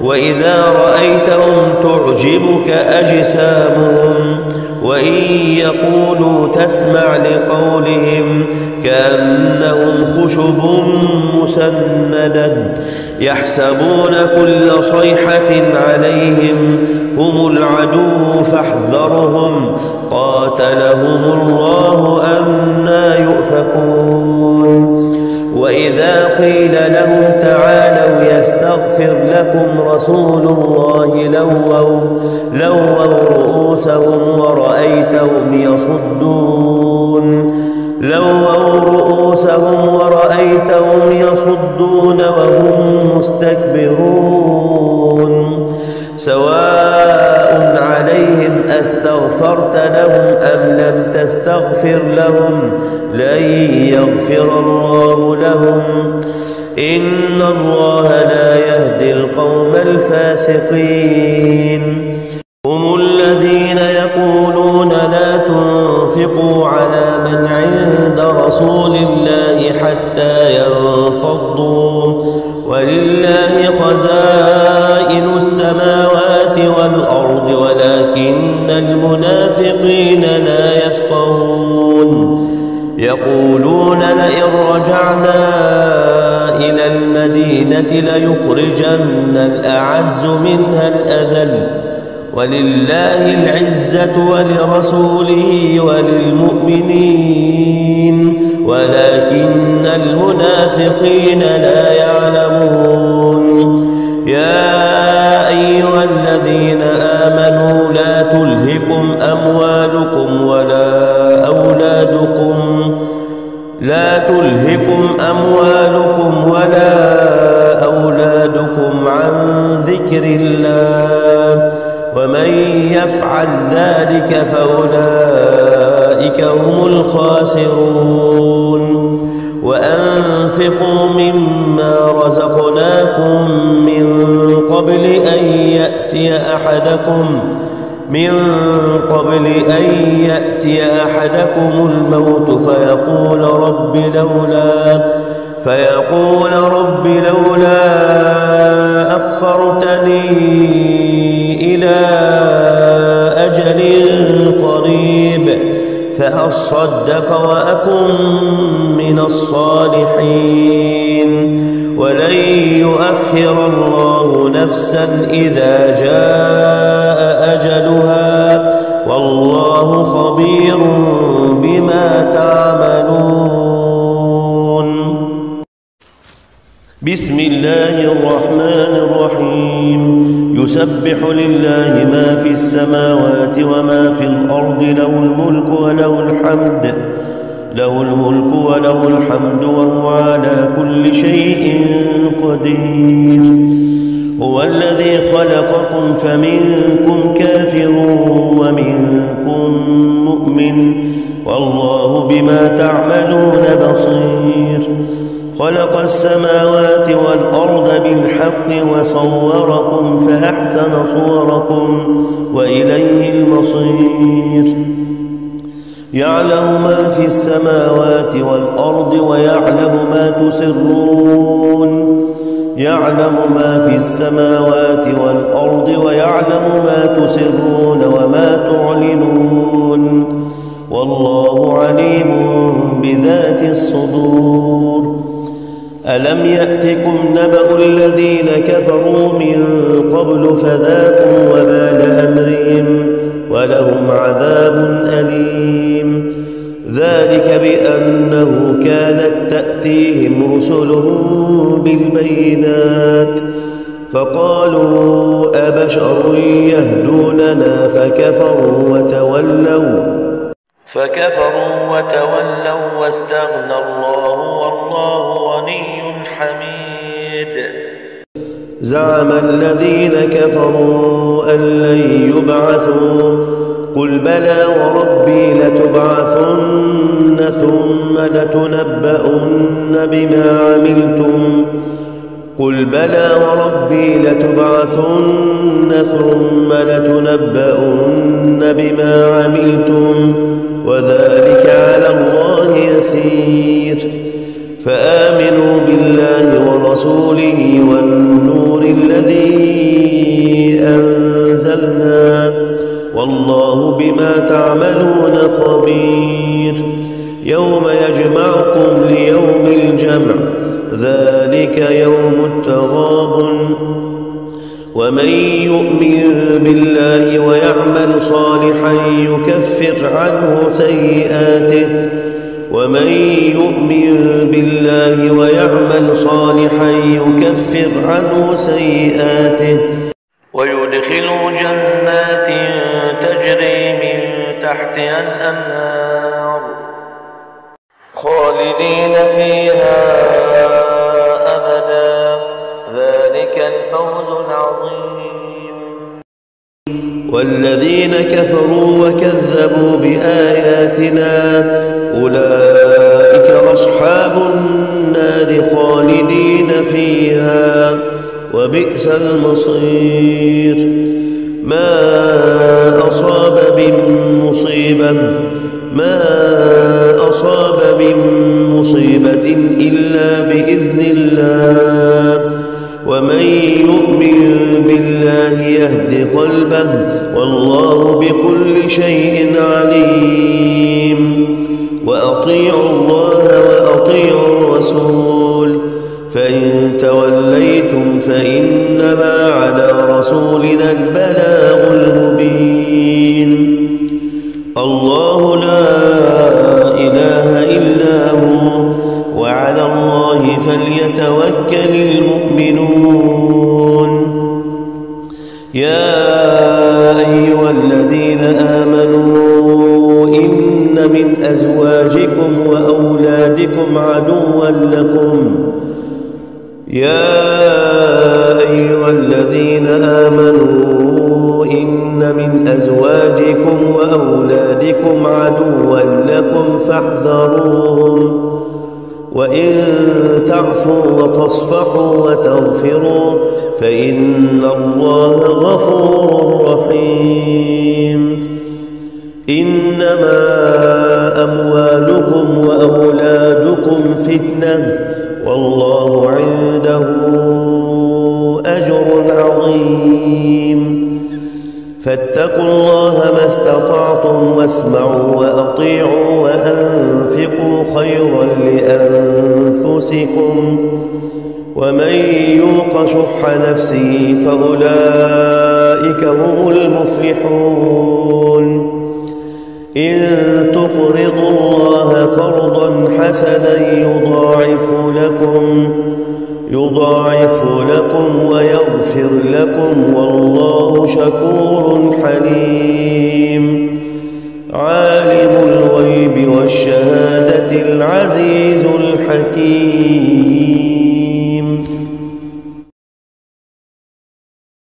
وإذا رأيتهم تعجبك أجسامهم وإن يقولوا تسمع لقولهم كأنهم خشب مسندة يحسبون كل صيحة عليهم هم العدو فاحذرهم قاتلهم الله أنى يؤفكون وإذا قيل لهم تعالوا يستغفر لكم رسول الله لووا رؤوسهم ورأيتهم يصدون وهم مستكبرون سواء عليهم أستغفرت لهم أم لم تستغفر لهم لن يغفر الله لهم إن الله لا يهدي القوم الفاسقين هم الذين يقولون لا تنفقوا على من عند رسول الله حتى ينفضوا ولله خزائن السماوات والأرض ولكن المنافقين لا يفقهون يقولون لئن رجعنا إلى المدينة ليخرجن الأعز منها الأذل ولله العزة ولرسوله وللمؤمنين ولكن المنافقين لا يعلمون يا أيها الذين آمنوا لا تلهكم أموالكم ولا أولادكم عن ذكر الله ومن يفعل ذلك فأولئك هم الخاسرون وأنفقوا مما رزقناكم من قبل أن يأتي أحدكم الموت فيقول رب لولا أخرتني إلى أجل قريب فأصدق وأكن من الصالحين ولن يؤخر الله نفسا إذا جاء أجلها والله خبير بما تعملون بسم الله الرحمن الرحيم يسبح لله ما في السماوات وما في الأرض له الملك وله الحمد وهو على كل شيء قدير هو الذي خلقكم فمنكم كافر ومنكم مؤمن والله بما تعملون بصير خلق السماوات والأرض بالحق وصوركم فأحسن صوركم وإليه المصير يعلم ما في السماوات والأرض ويعلم ما تسرون وما تعلنون والله عليم بذات الصدور ألم يأتكم نبأ الذين كفروا من قبل فذاقوا وبال أمرهم ولهم عذاب أليم ذلك بأنه كانت تأتيهم رسلهم بالبينات فقالوا أبشر يهدوننا فكفروا وتولوا واستغنى الله والله غني حميد زعم الذين كفروا أن لن يبعثوا قل بلى وربي لتبعثن ثم لتنبؤن بما عملتم وذلك على الله يسير فآمنوا بالله ورسوله والنور الذي والله بما تعملون خبير. يوم يجمعكم ليوم الجمع ذلك يوم التغابن. ومن يؤمن بالله ويعمل صالحا يكفر عنه سيئاته ويدخله جنات تجري من تحتها الأنهار خالدين فيها أبدا ذلك الفوز العظيم. والذين كفروا وكذبوا بآياتنا أولئك أصحاب النار خالدين فيها وبئس المصير. ما أصاب من مصيبة إلا بإذن الله ومن يؤمن بالله يهد قلبه والله بكل شيء عليم. وأطيعوا الله وأطيعوا الرسول فإن توليتم فإنما على رسولنا البلاغ المبين. الله لا إله إلا هو وعلى الله فليتوكل المؤمنون. يا أيها الذين آمنوا إن من أزواجكم وأولادكم عدوا لكم فاحذروهم وإن تعفوا وتصفحوا وتغفروا فإن الله غفور رحيم. إنما أموالكم وأولادكم فتنة والله عنده أجر عظيم. فاتقوا الله ما استطعتم واسمعوا وأطيعوا وأنفقوا خيرا لأنفسكم ومن يوق شح نفسه فأولئك هم المفلحون. إن تقرضوا الله قرضا حسنا يضاعف لكم ويغفر لكم والله شكور حليم. عالم الغيب والشهادة العزيز الحكيم.